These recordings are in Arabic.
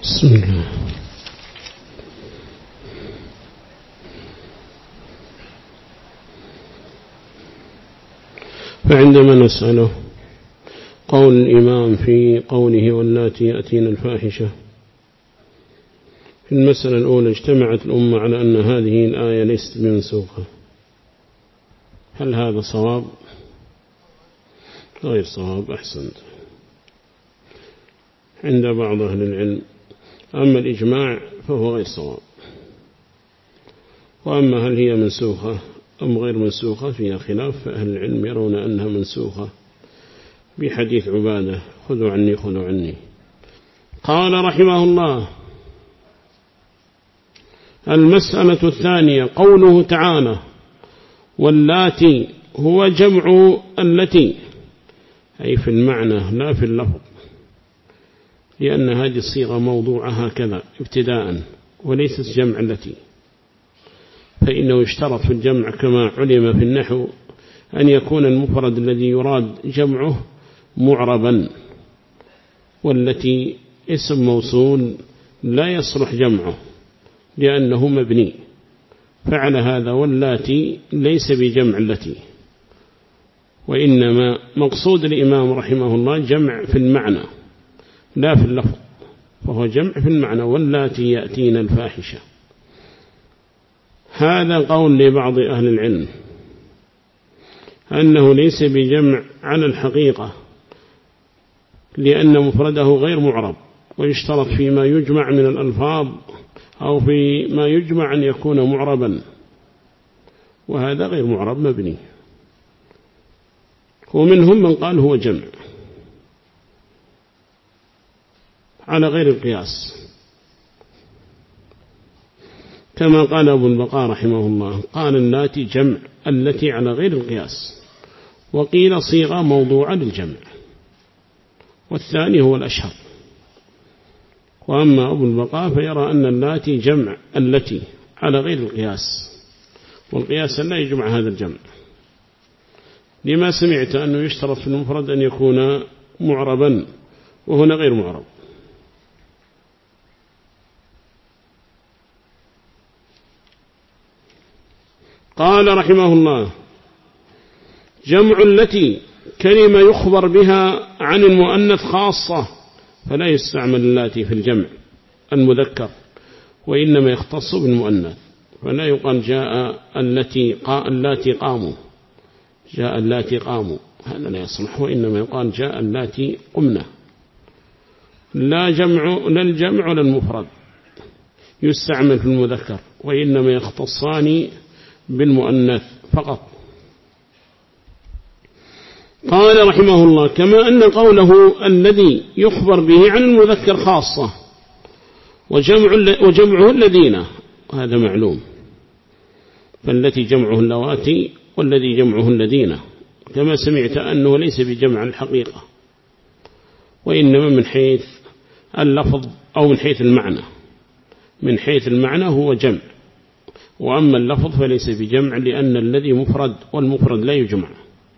بسم الله. فعندما نسأله قول الإمام في قوله واللاتي يأتين الفاحشة، في المسألة الأولى اجتمعت الأمة على أن هذه الآية ليست بمنسوخة، هل هذا صواب؟ غير صواب. أحسنت. عند بعض أهل العلم، أما الإجماع فهو غير صواب. وأما هل هي منسوخة أم غير منسوخة فيها خلاف، فأهل العلم يرون أنها منسوخة بحديث عبادة خذوا عني خذوا عني. قال رحمه الله: المسألة الثانية قوله تعالى واللاتي هو جمع التي، أي في المعنى لا في اللفظ، لأن هذه الصيغة موضوعة هكذا ابتداء وليست جمع التي، فإنه يشترط في الجمع كما علم في النحو أن يكون المفرد الذي يراد جمعه معربا، والتي اسم موصول لا يصلح جمعه لأنه مبني، فعل هذا واللاتي ليس بجمع التي، وإنما مقصود الإمام رحمه الله جمع في المعنى لا في اللفظ، فهو جمع في المعنى واللاتي يأتين الفاحشة. هذا قول لبعض أهل العلم أنه ليس بجمع على الحقيقة، لأن مفرده غير معرب، ويشترط فيما يجمع من الألفاظ أو فيما يجمع أن يكون معربا، وهذا غير معرب مبني. ومنهم من قال هو جمع على غير القياس، كما قال أبو البقاء رحمه الله، قال اللاتي جمع التي على غير القياس، وقيل صيغة موضوعة للجمع، والثاني هو الأشهر. وأما أبو البقاء فيرى أن اللاتي جمع التي على غير القياس، والقياس لا يجمع هذا الجمع، لما سمعت أنه يشترط في المفرد أن يكون معربا، وهنا غير معرب. قال رحمه الله: جمع التي كلمة يخبر بها عن المؤنث خاصة، فلا يستعمل اللاتي في الجمع المذكر، وإنما يختص بالمؤنث، فلا يقال جاء اللاتي قاموا، جاء اللاتي قاموا، هذا لا يصلح، وإنما يقال جاء اللاتي قمنا. لا الجمع ولا المفرد يستعمل في المذكر، وإنما يختصان بالمؤنث فقط. قال رحمه الله: كما أن قوله الذي يخبر به عن المذكر خاصة، وجمعه الذين، هذا معلوم، فالتي جمعه اللواتي والذي جمعه الذين، كما سمعت أنه ليس بجمع الحقيقة، وإنما من حيث اللفظ أو من حيث المعنى. من حيث المعنى هو جمع، وأما اللفظ فليس بجمع، لأن الذي مفرد والمفرد لا يجمع،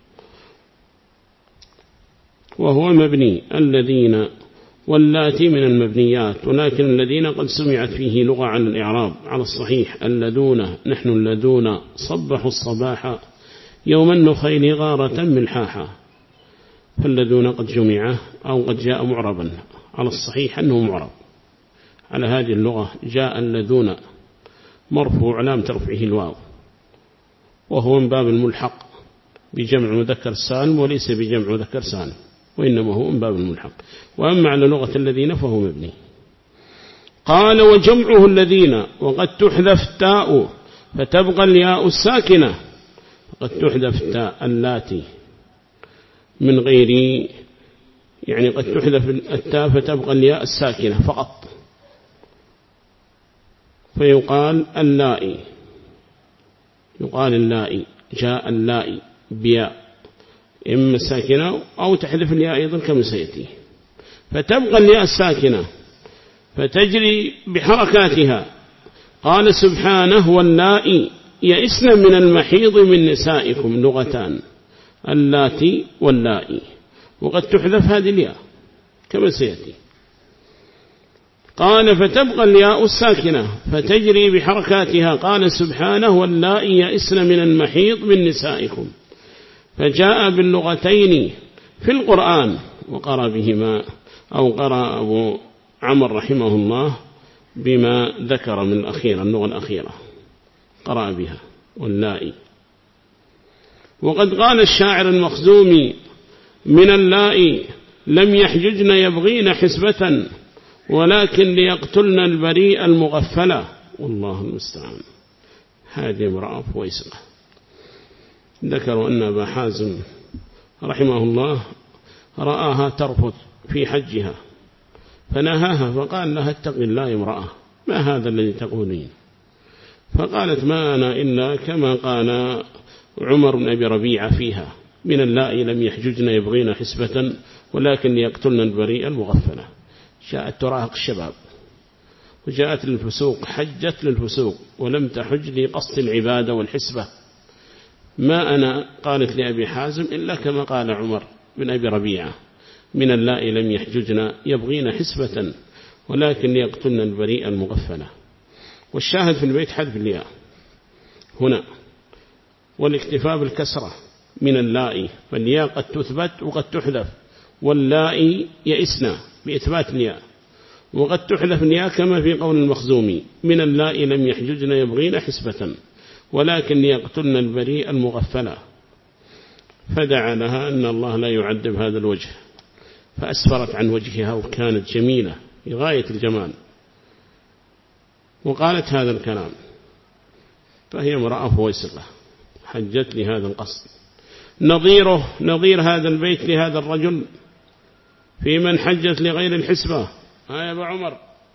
وهو مبني. الذين واللاتي من المبنيات، ولكن الذين قد سمعت فيه لغة على الإعراب على الصحيح. اللذون، نحن اللذون صبحوا الصباح يوم النخيل غارة ملحاحا، فالذون قد جمع أو قد جاء معربا على الصحيح أنه معرب. على هذه اللغة جاء اللذون مرفوع علامة رفعه الواو، وهو من باب الملحق بجمع مذكر سالم، وليس بجمع مذكر سالم، وإنما هو من باب الملحق. وأما على لغة الذين فهو مبني. قال: وجمعه الذين، وقد تحذف التاء فتبقى الياء الساكنة، قد تحذف التاء اللاتي من غير، يعني قد تحذف التاء فتبقى الياء الساكنة فقط، فيقال اللائي، يقال اللائي، جاء اللائي بياء إما ساكنة أو تحذف الياء أيضا كما سيأتي، فتبقى الياء الساكنة فتجري بحركاتها. قال سبحانه: واللائي يئسن من المحيض من نسائكم، لغتان، اللاتي واللائي، وقد تحذف هذه الياء كما سيأتي. قال فتبقى الياء الساكنة فتجري بحركاتها. قال سبحانه واللائي يئسن من المحيض من نسائكم، فجاء باللغتين في القرآن وقرأ بهما، أو قرأ أبو عمر رحمه الله بما ذكر من الأخيرة، اللغة الأخيرة قرأ بها واللائي. وقد قال الشاعر المخزومي من اللائي لم يحججن يبغين حسبة ولكن ليقتلن البريء المغفلة. والله المستعان. هذه امرأة فويسقة. ذكروا أن أبا حازم رحمه الله رآها ترفض في حجها فنهاها فقال لها اتق الله يا امرأة، ما هذا الذي تقولين؟ فقالت ما أنا إلا كما قال عمر بن أبي ربيعة فيها من اللائي لم يحججن يبغين حسبة ولكن ليقتلن البريء المغفلة. جاءت تراهق الشباب وجاءت للفسوق، حجت للفسوق ولم تحج لقصد العبادة والحسبة. ما أنا قالت لأبي حازم إلا كما قال عمر بن أبي ربيعة من اللائي لم يحججن يبغين حسبة ولكن ليقتلن البريء المغفلة. والشاهد في البيت حذف الياء هنا والاكتفاء بالكسرة من اللائي، فالياء قد تثبت وقد تحذف، واللائي يئسنا بإثبات الياء، وقد تحذف الياء كما في قول المخزومي من اللائي لم يحججن يبغين حسبة ولكن ليقتلن البريء المغفلة. فدعا لها أن الله لا يعذب هذا الوجه، فأسفرت عن وجهها وكانت جميلة لغاية الجمال وقالت هذا الكلام، فهي امرأة فويسقة حجت لهذا القصد. نظير هذا البيت لهذا الرجل في من حجت لغير الحسبة. يا أبا عمر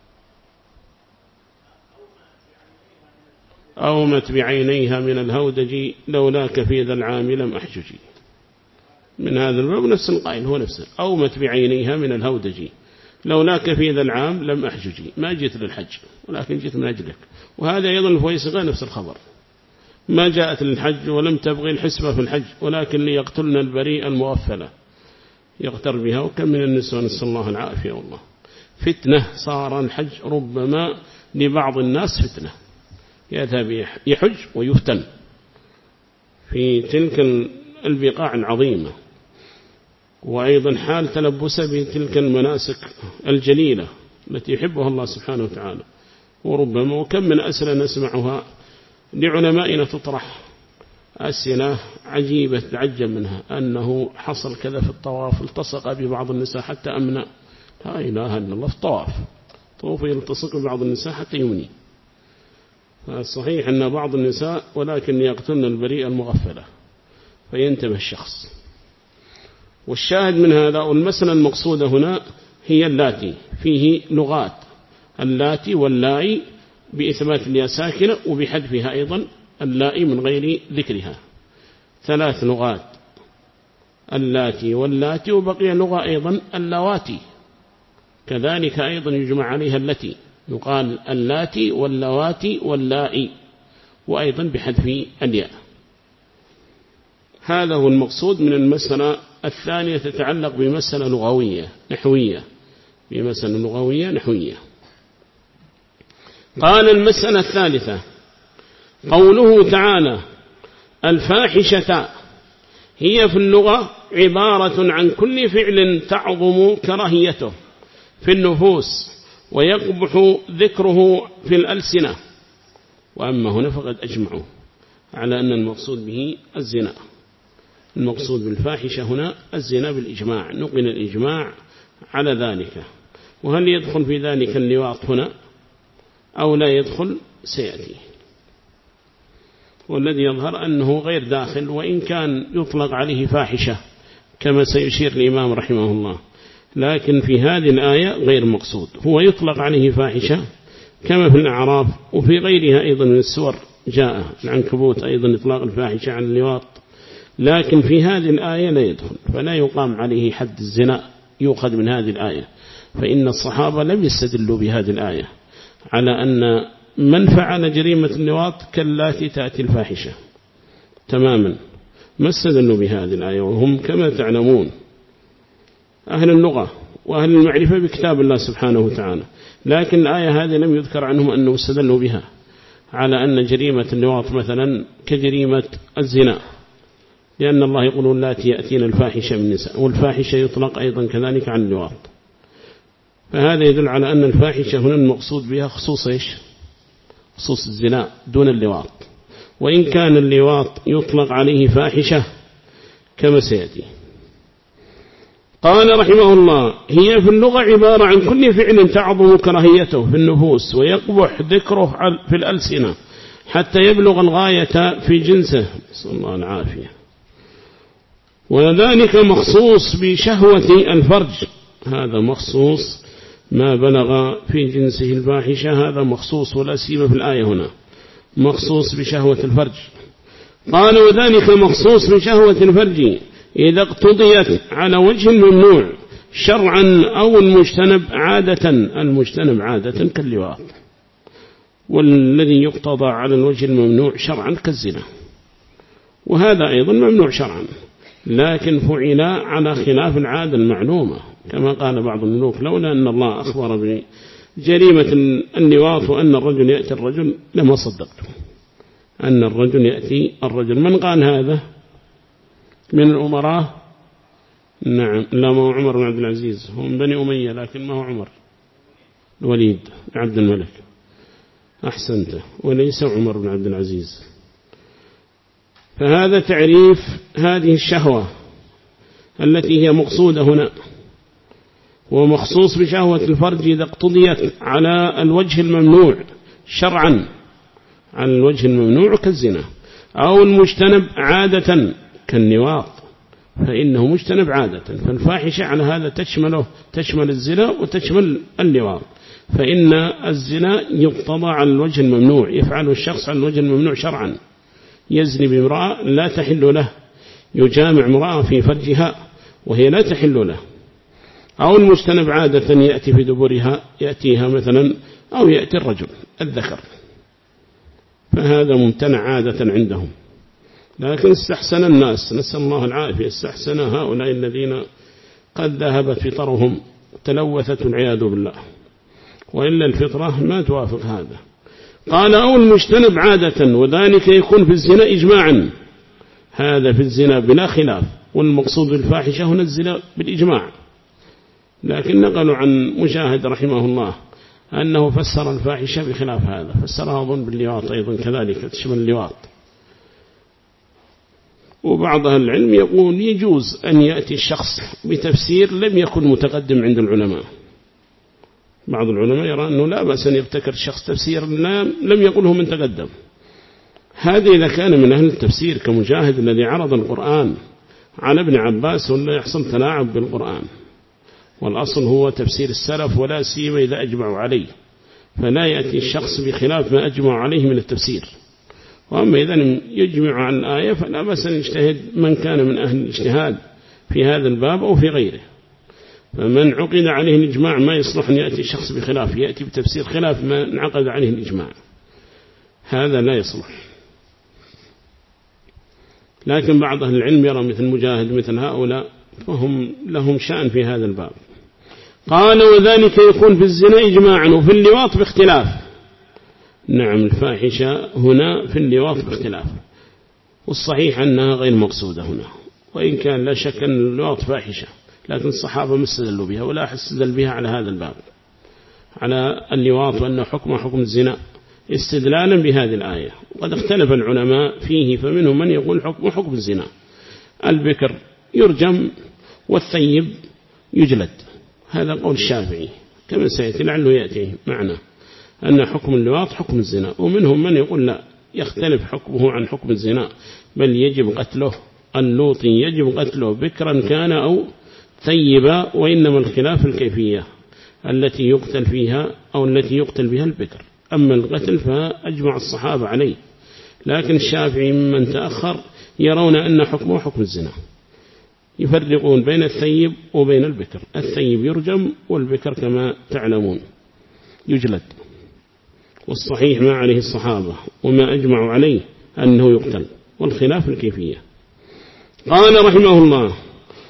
أومت بعينيها من الهودج لولاك في ذا العام لم أحججي. من هذا الباب نفس القائل هو نفسه، أومت بعينيها من الهودج لولاك في ذا العام لم أحججي، ما جئت للحج ولكن جئت من أجلك. وهذا أيضا الفويسقة نفس الخبر، ما جاءت للحج ولم تبغي الحسبة في الحج ولكن ليقتلن البريء المغفلة يغتر بها. وكم من النسوة نسأل الله العافية والله فتنة. صار الحج ربما لبعض الناس فتنة، يذهب يحج ويفتن في تلك البقاع العظيمة، وأيضا حال تلبسه بتلك المناسك الجليلة التي يحبها الله سبحانه وتعالى. وربما وكم من أسئلة نسمعها لعلمائنا تطرح أسئلة عجيبة تعجب منها، أنه حصل كذا في الطواف التصق ببعض النساء حتى أمنع. لا إله إلا الله، في الطواف طوف يلتصق ببعض النساء حتى يمني. فالصحيح أن بعض النساء ولكن يقتلن البريء المغفلة فينتبه الشخص. والشاهد من هذا والمسألة المقصودة هنا هي اللاتي، فيه لغات اللاتي واللائي بإثبات الياء ساكنة وبحذفها أيضا اللائي من غير ذكرها، 3 لغات اللاتي واللاتي، وبقي لغة أيضا اللواتي كذلك أيضا يجمع عليها التي، يقال اللاتي واللواتي واللائي وأيضا بحذف الياء. هذا هو المقصود من المسألة الثانية، تتعلق بمسألة لغوية نحوية، بمسألة لغوية نحوية. قال المسألة الثالثة قوله تعالى الفاحشة هي في اللغة عبارة عن كل فعل تعظم كراهيته في النفوس ويقبح ذكره في الألسنة. وأما هنا فقد أجمعوا على أن المقصود به الزنا، المقصود بالفاحشة هنا الزنا بالإجماع، نقل الإجماع على ذلك. وهل يدخل في ذلك اللواط هنا أو لا يدخل سيأتي، والذي يظهر أنه غير داخل، وإن كان يطلق عليه فاحشة كما سيشير الإمام رحمه الله، لكن في هذه الآية غير مقصود، هو يطلق عليه فاحشة كما في الأعراف وفي غيرها أيضا من السور جاء العنكبوت أيضا إطلاق الفاحشة عن اللواط، لكن في هذه الآية لا يدخل، فلا يقام عليه حد الزنا يؤخذ من هذه الآية. فإن الصحابة لم يستدلوا بهذه الآية على أن من فعل جريمة اللواط كاللاتي تأتي الفاحشة تماما، ما استدلوا بهذه الآية، وهم كما تعلمون أهل اللغة وأهل المعرفة بكتاب الله سبحانه وتعالى. لكن الآية هذه لم يذكر عنهم أنه استدلوا بها على أن جريمة اللواط مثلا كجريمة الزنا، لأن الله يقول اللاتي يأتين الفاحشة من النساء، والفاحشة يطلق أيضا كذلك عن اللواط. فهذا يدل على أن الفاحشة هنا المقصود بها خصوص إيش؟ خصوص الزنا دون اللواط، وإن كان اللواط يطلق عليه فاحشة كما سيأتي. قال رحمه الله: هي في اللغة عبارة عن كل فعل تعظم كراهيته في النفوس ويقبح ذكره في الألسنة حتى يبلغ الغاية في جنسه، صلى الله العافية. وذلك مخصوص بشهوة الفرج، هذا مخصوص ما بلغ في جنسه الفاحشة، هذا مخصوص ولا سيما في الآية هنا مخصوص بشهوة الفرج. قال: وذلك مخصوص بشهوة الفرج إذا اقتضيت على وجه الممنوع شرعا أو المجتنب عادة. المجتنب عادة كاللواط، والذي يقتضى على الوجه الممنوع شرعا كالزنا، وهذا أيضا ممنوع شرعا لكن فعل على خلاف العادة المعلومة، كما قال بعض الملوك: لولا أن الله أخبر بجريمة اللواط وأن الرجل يأتي الرجل لما صدقته أن الرجل يأتي الرجل. من قال هذا من الأمراء؟ نعم، لا، ما هو عمر بن عبد العزيز، هو من بني أمية لكن ما هو عمر، الوليد بن عبد الملك، أحسنت، وليس عمر بن عبد العزيز. فهذا تعريف هذه الشهوة التي هي مقصودة هنا، ومخصوص بشهوة الفرج إذا اقتضيت على الوجه الممنوع شرعا، على الوجه الممنوع كالزنا، أو المجتنب عادة كالنواط، فإنه مجتنب عادة. فالفاحشة على هذا تشمل الزنا وتشمل اللواط، فإن الزنا يقتضى على الوجه الممنوع، يفعله الشخص على الوجه الممنوع شرعا، يزني بامرأة لا تحل له، يجامع امرأة في فرجها وهي لا تحل له. أو المجتنب عادة يأتي في دبرها، يأتيها مثلا، أو يأتي الرجل الذكر، فهذا ممتنع عادة عندهم. لكن استحسن الناس، نسأل الله العافية، استحسن هؤلاء الذين قد ذهبت فطرهم تلوثت والعياذ بالله، وإلا الفطرة ما توافق هذا. قال: أو المجتنب عادة، وذلك يكون في الزنا إجماعا، هذا في الزنا بلا خلاف، والمقصود بالفاحشة هنا الزنا بالإجماع. لكن نقلوا عن مجاهد رحمه الله أنه فسر الفاحشة بخلاف هذا، فسرها أظن باللواط أيضا كذلك تشمل اللواط. وبعض أهل العلم يقول يجوز أن يأتي الشخص بتفسير لم يكن متقدم عند العلماء. بعض العلماء يرى أنه لا بأس أن يبتكر الشخص تفسير لم يقله من تقدم. هذا إذا كان من أهل التفسير كمجاهد الذي عرض القرآن على ابن عباس، ولا يحصل تلاعب بالقرآن، والأصل هو تفسير السلف، ولا سيما إذا أجمعوا عليه، فلا يأتي الشخص بخلاف ما أجمع عليه من التفسير. وأما إذا يجمع عن آية فلا بأس أن يجتهد من كان من أهل الاجتهاد في هذا الباب أو في غيره. فمن عقد عليه الإجماع ما يصلح أن يأتي الشخص بخلاف، يأتي بتفسير خلاف ما انعقد عليه الإجماع، هذا لا يصلح. لكن بعض أهل العلم يرى مثل مجاهد مثل هؤلاء فهم لهم شأن في هذا الباب. قال: وذلك يكون في الزنا إجماعا، وفي اللواط باختلاف. نعم، الفاحشة هنا في اللواط باختلاف، والصحيح أنها غير مقصودة هنا، وإن كان لا شك أن اللواط فاحشة، لكن الصحابة ما استدلوا بها ولا استدل بها على هذا الباب، على اللواط وأنه حكم الزنا، استدلالا بهذه الآية. وقد اختلف العلماء فيه، فمنهم من يقول حكم الزنا، البكر يرجم والثيب يجلد، هذا قول الشافعي كما سيأتي لعله يأتي معنا، أن حكم اللواط حكم الزنا. ومنهم من يقول لا، يختلف حكمه عن حكم الزنا، بل يجب قتله، اللوطي يجب قتله بكرا كان أو ثيبا، وإنما الخلاف الكيفية التي يقتل فيها أو التي يقتل بها البكر. أما القتل فأجمع الصحابة عليه، لكن الشافعي ممن تأخر يرون أن حكمه حكم الزنا، يفرقون بين الثيب وبين البكر. الثيب يرجم، والبكر كما تعلمون يجلد، والصحيح ما عليه الصحابة وما أجمعوا عليه أنه يقتل، والخلاف الكيفية. قال رحمه الله: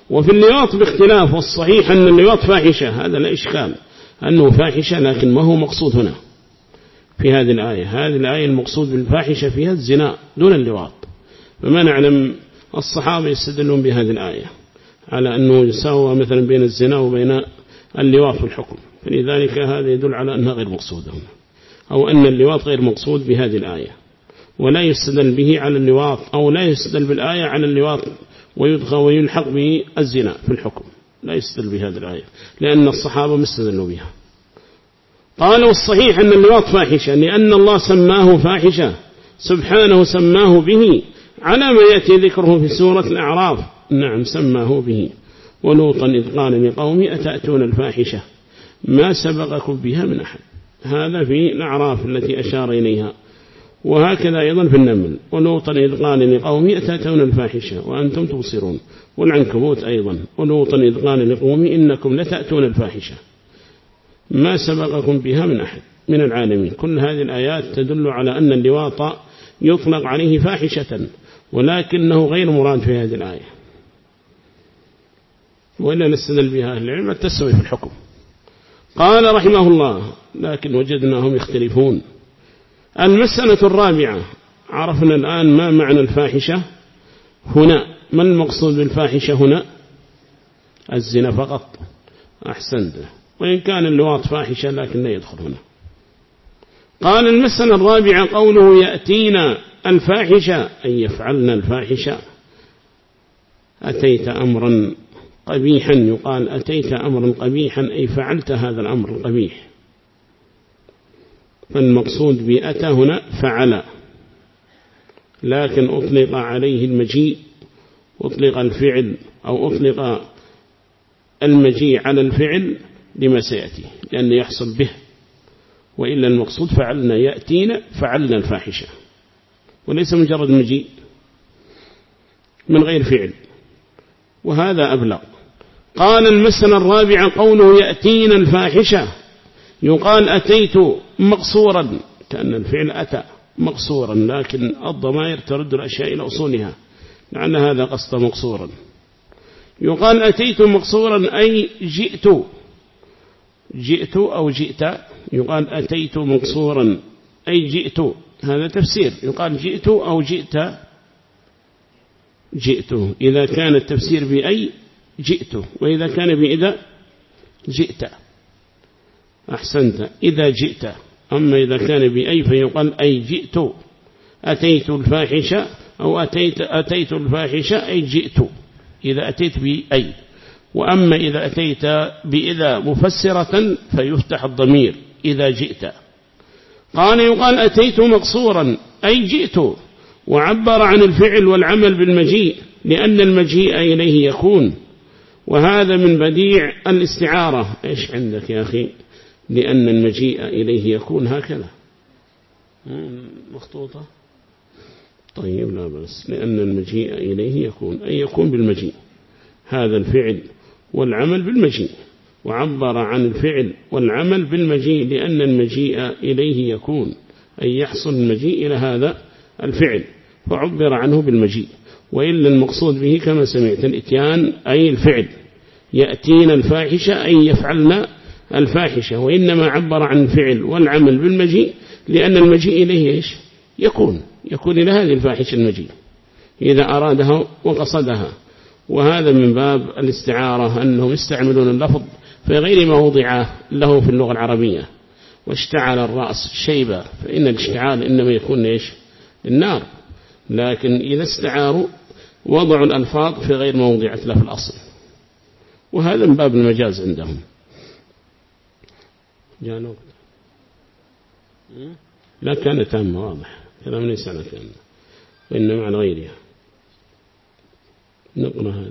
وفي اللواط باختلاف، والصحيح أن اللواط فاحشة، هذا لا إشكال أنه فاحشة، لكن ما هو مقصود هنا في هذه الآية. هذه الآية المقصود بالفاحشة فيها الزنا دون اللواط. فما نعلم الصحابة يستدلون بهذه الآية على أنه يساوى مثلا بين الزنا وبين اللواط في الحكم، فلذلك هذا يدل على أنها غير مقصودة هنا، أو أن اللواط غير مقصود بهذه الآية، ولا يستدل به على اللواط، أو لا يستدل بالآية على اللواط ويدخل ويلحق به الزنا في الحكم، لا يستدل بهذه الآية لأن الصحابة مستدلوا بها. قال والصحيح أن اللواط فاحشة لأن الله سماه فاحشة سبحانه، سماه به على ما يأتي ذكره في سورة الأعراف. نعم سماه به. ولوطا إذ قال لقومه أتأتون الفاحشة ما سبقكم بها من أحد، هذا في الأعراف التي أشار إليها. وهكذا أيضا في النمل، ولوطا إذ قال لقومه أتأتون الفاحشة وأنتم تبصرون. والعنكبوت أيضا، ولوطا إذ قال لقومه إنكم لتأتون الفاحشة ما سبقكم بها من أحد من العالمين. كل هذه الآيات تدل على أن اللواط يطلق عليه فاحشة، ولكنه غير مراد في هذه الآية، وإلا نستدل بها أهل العلم التسوي في الحكم. قال رحمه الله لكن وجدناهم يختلفون. المسألة الرابعة، عرفنا الآن ما معنى الفاحشة هنا، ما المقصود بالفاحشة هنا؟ الزنا فقط. أحسنت، وإن كان اللواط فاحشة لكن لا يدخل هنا. قال المسألة الرابعة قوله يأتينا الفاحشة أي يفعلنا الفاحشة. أتيت أمرا قبيحا، يقال أتيت أمرا قبيحا أي فعلت هذا الأمر القبيح. فالمقصود بأتى هنا فعل، لكن أطلق عليه المجيء، أطلق الفعل أو أطلق المجيء على الفعل لما سيأتي لأنه يحصل به، وإلا المقصود فعلنا يأتينا فعلنا الفاحشة، وليس مجرد مجيء من غير فعل، وهذا أبلغ. قال المسألة الرابعة قوله يأتينا الفاحشة، يقال أتيت مقصورا كأن الفعل أتى مقصورا، لكن الضمائر ترد الأشياء إلى أصولها لأن هذا قصد مقصورا. يقال أتيت مقصورا أي جئت أو جئت، يقال أتيت مقصورا أي جئت، هذا تفسير. يقال جئت أو جئت إذا كان التفسير بأي جئت، وإذا كان بإذا جئت. أحسنت، إذا جئت. أما إذا كان بأي فيقال أي جئت، أتيت الفاحشة أو أتيت الفاحشة أي جئت إذا أتيت بأي. وأما إذا أتيت بإذا مفسرة فيفتح الضمير إذا جئت. قال يقال أتيت مقصورا أي جئت، وعبر عن الفعل والعمل بالمجيء لأن المجيء إليه يكون، وهذا من بديع الاستعارة. إيش عندك يا أخي؟ لأن المجيء إليه يكون، هكذا مخطوطة. طيب لا بس، لأن المجيء إليه يكون أي يكون بالمجيء، هذا الفعل والعمل بالمجيء، وعبر عن الفعل والعمل بالمجيء لأن المجيء إليه يكون أي يحصل المجيء إلى هذا الفعل، فعبر عنه بالمجيء. وإلا المقصود به كما سمعت الإتيان أي الفعل، يأتينا الفاحشة أي يفعلنا الفاحشة، وإنما عبر عن الفعل والعمل بالمجيء لأن المجيء إليه إيش؟ يكون إلى هذه الفاحشة المجيء إذا أرادها وقصدها. وهذا من باب الاستعارة، أنهم يستعملون اللفظ في غير ما وضع له في اللغة العربية. واشتعل الرأس شيبة، فإن الاشتعال إنما يكون إيش؟ النار، لكن إذا استعاروا وضعوا الألفاظ في غير ما وضعت له في الأصل، وهذا من باب المجاز عندهم. جانوك لا كان تام، واضح كلام ليس على كان، وإنما على غيرها. نقرأ هذا.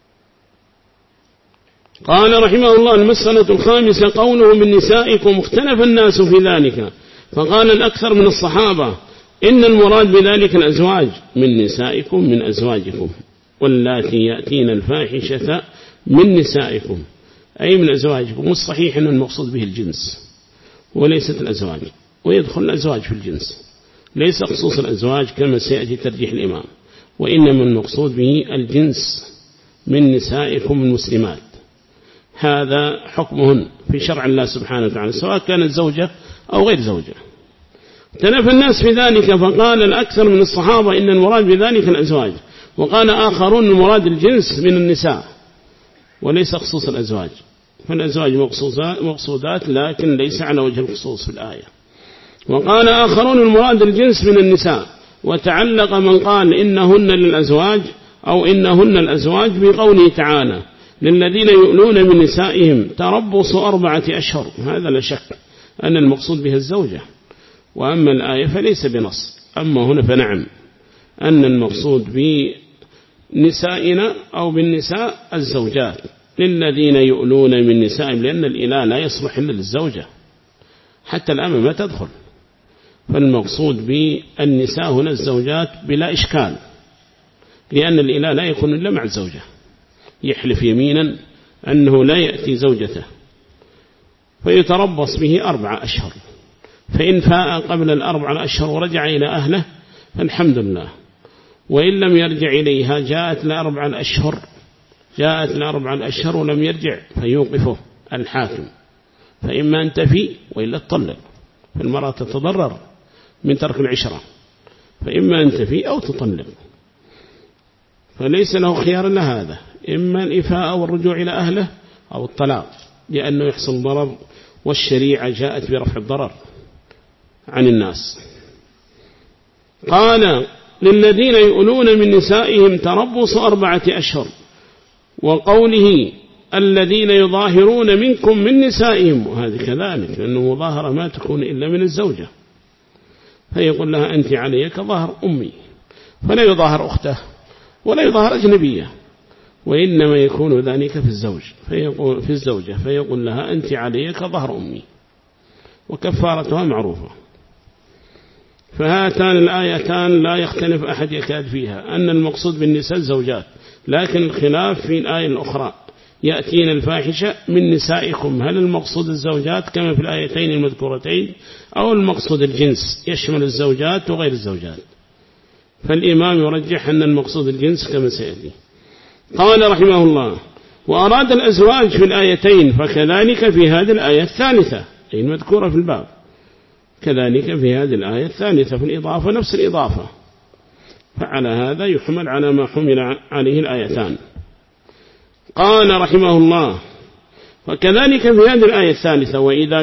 قال رحمه الله المسألة الخامسة قوله من نسائكم، اختلف الناس في ذلك، فقال الأكثر من الصحابة إن المراد بذلك الأزواج، من نسائكم من أزواجكم، واللاتي يأتين الفاحشة من نسائكم أي من أزواجكم. والصحيح أن المقصود به الجنس وليست الأزواج، ويدخل الأزواج في الجنس، ليس خصوص الأزواج كما سيأتي ترجيح الإمام، وإنما المقصود به الجنس من نسائكم المسلمات. هذا حكمهن في شرع الله سبحانه وتعالى سواء كانت زوجة أو غير زوجة. تنافى الناس في ذلك فقال الأكثر من الصحابة إن المراد بذلك الأزواج، وقال آخرون المراد الجنس من النساء وليس خصوص الأزواج، فالأزواج مقصودات لكن ليس على وجه الخصوص في الآية. وقال آخرون المراد الجنس من النساء، وتعلق من قال إنهن للأزواج أو إنهن الأزواج بقوله تعالى للذين يؤلون من نسائهم تربص 4 أشهر. هذا لا شك أن المقصود بها الزوجة، وأما الآية فليس بنص. أما هنا فنعم أن المقصود بنسائنا أو بالنساء الزوجات للذين يؤلون من نسائهم، لأن الإله لا يصلح إلا للزوجة، حتى الأمة ما تدخل. فالمقصود بالنساء هنا الزوجات بلا إشكال، لأن الإله لا يكون إلا مع الزوجة، يحلف يمينا أنه لا يأتي زوجته فيتربص به 4 أشهر، فإن فاء قبل 4 أشهر ورجع إلى أهله فالحمد لله، وإن لم يرجع إليها جاءت ل4 أشهر ولم يرجع فيوقفه الحاكم، فإما أن تفي وإلا تطلق، فالمرأة تتضرر من ترك العشرة، فإما أن تفي أو تطلق، فليس له خيار إلا هذا، إما الإفاء والرجوع إلى أهله أو الطلاق، لأنه يحصل ضرر، والشريعة جاءت برفع الضرر عن الناس. قال للذين يؤلون من نسائهم تربص 4 أشهر، وقوله الذين يظاهرون منكم من نسائهم، وهذه كذلك لأنه مظاهرة ما تكون إلا من الزوجة، فيقول لها أنت علي كظهر أمي، فلا يظاهر أخته ولا يظاهر أجنبية، وإنما يكون ذلك في الزوجة فيقول لها أنت علي كظهر أمي، وكفارتها معروفة. فهاتان الآيتان لا يختلف أحد يكاد فيها أن المقصود بالنساء الزوجات، لكن الخلاف في الآية الأخرى يأتين الفاحشة من نسائكم، هل المقصود الزوجات كما في الآيتين المذكورتين أو المقصود الجنس يشمل الزوجات وغير الزوجات؟ فالإمام يرجح أن المقصود الجنس كما سيأتي. قال رحمه الله وأراد الأزواج في الآيتين فكذلك في هذه الآية الثالثة أي المذكورة في الباب، كذلك في هذه الآية الثالثة في الإضافة نفس الإضافة، فعلى هذا يحمل على ما حمل عليه الآيتان. قال رحمه الله وكذلك في هذه الآية الثالثة وإذا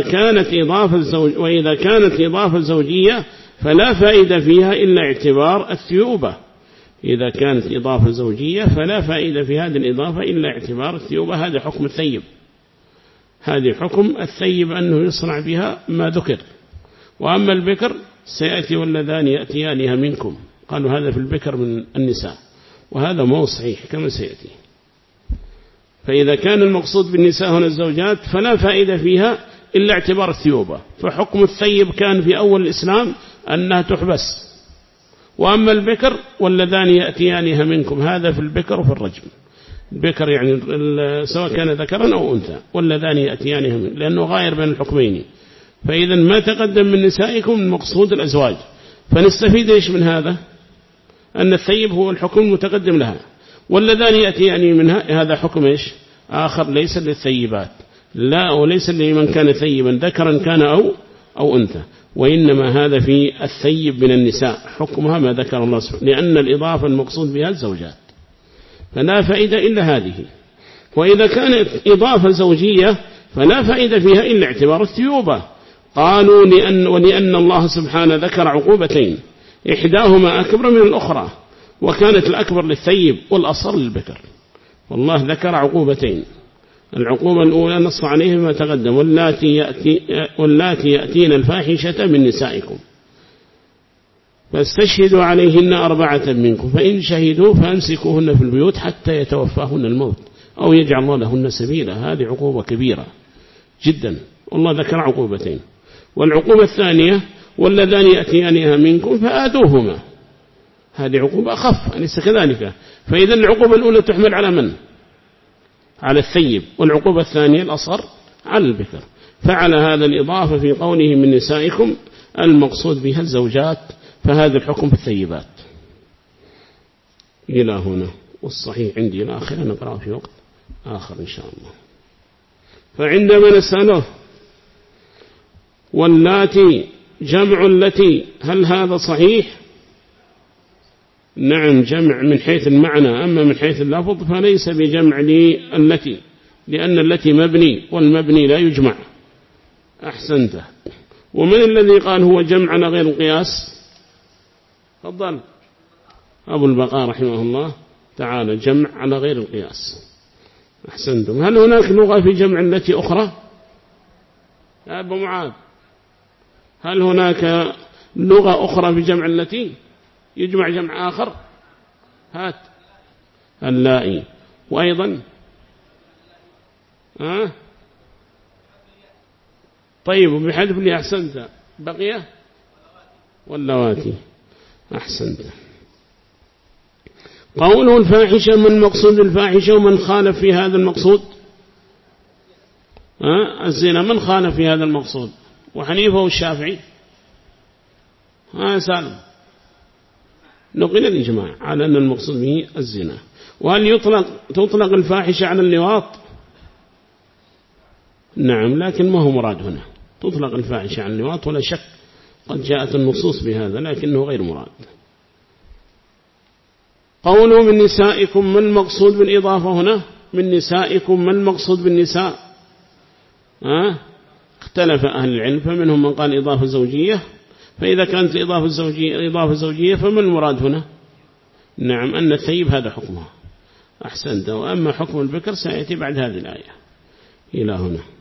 كانت إضافة زوجية فلا فائدة فيها إلا اعتبار الثيوبة. إذا كانت إضافة زوجية فلا فائدة في هذه الإضافة إلا اعتبار الثيوبة. هذا حكم الثيب، هذه حكم الثيب أنه يصنع بها ما ذكر. وأما البكر سيأتي واللذان يأتيانها منكم، قالوا هذا في البكر من النساء، وهذا مو صحيح كما سيأتي. فإذا كان المقصود بالنساء هنا الزوجات فلا فائدة فيها إلا اعتبار الثيوبة، فحكم الثيب كان في أول الإسلام أنها تحبس. وأما البكر واللذان يأتيانها منكم، هذا في البكر وفي الرجم. البكر يعني سواء كان ذكرا أو أنثى، واللذان يأتيانها منكم لأنه غاير بين الحكمين. فإذا ما تقدم من نسائكم المقصود الأزواج، فنستفيد إيش من هذا؟ أن الثيب هو الحكم المتقدم لها، واللذان يأتياني منها هذا حكم إيش آخر ليس للثيبات، لا وليس لمن كان ثيبا ذكرا كان أو أنثى، وإنما هذا في الثيب من النساء حكمها ما ذكر الله سبحانه، لأن الإضافة المقصود بها الزوجات، فلا فائدة إلا هذه. وإذا كانت إضافة زوجية فلا فائدة فيها إلا اعتبار الثيوبة. قالوا ولأن الله سبحانه ذكر عقوبتين إحداهما أكبر من الأخرى، وكانت الأكبر للثيب والأصغر للبكر. والله ذكر عقوبتين، العقوبة الأولى نص عليه ما تقدم واللاتي يأتين الفاحشة من نسائكم فاستشهدوا عليهن 4 منكم فإن شهدوا فأمسكوهن في البيوت حتى يتوفاهن الموت أو يجعل الله لهن سبيلا. هذه عقوبة كبيرة جدا، والله ذكر عقوبتين. والعقوبة الثانية واللذان يأتيانها منكم فآذوهما، هذه عقوبة أخف أليس كذلك؟ فإذا العقوبة الأولى تحمل على من؟ على الثيب، والعقوبة الثانية الأصغر على البكر. فعلى هذا الإضافة في قوله من نسائكم المقصود بها الزوجات، فهذا الحكم في الثيبات إلى هنا. والصحيح عندي الآخر نقرأ في وقت آخر إن شاء الله. فعندما نسأله واللاتي جمع التي هل هذا صحيح؟ نعم جمع من حيث المعنى، أما من حيث اللفظ فليس بجمع التي، لأن التي مبني والمبني لا يجمع. أحسنت. ومن الذي قال هو جمع على غير القياس؟ تفضل أبو البقاء رحمه الله تعالى، جمع على غير القياس. أحسنتم. هل هناك لغة في جمع التي أخرى يا أبو معاذ؟ هل هناك لغة أخرى في جمع التي يجمع جمع آخر؟ هات اللائي. وأيضا طيب وبحذف لي أحسنت. بقية واللواتي. أحسنت. قوله الفاحشة، من مقصود الفاحشة ومن خالف في هذا المقصود؟ الزنا، من خالف في هذا المقصود؟ وحنيفة والشافعي؟ سالم. نقل الإجماع على أن المقصود به الزنا. وهل تطلق الفاحشة على اللواط؟ نعم، لكن ما هو مراد هنا. تطلق الفاحشة على اللواط ولا شك، قد جاءت النصوص بهذا لكنه غير مراد. قوله من نسائكم، ما المقصود بالإضافة هنا؟ من نسائكم، ما المقصود بالنساء؟ اختلف أهل العلم، فمنهم من قال إضافة زوجية، فإذا كانت إضافة زوجية فما المراد هنا؟ نعم أن الثيب هذا حكمها. أحسنت. وأما حكم البكر سيأتي بعد هذه الآية. إلى هنا.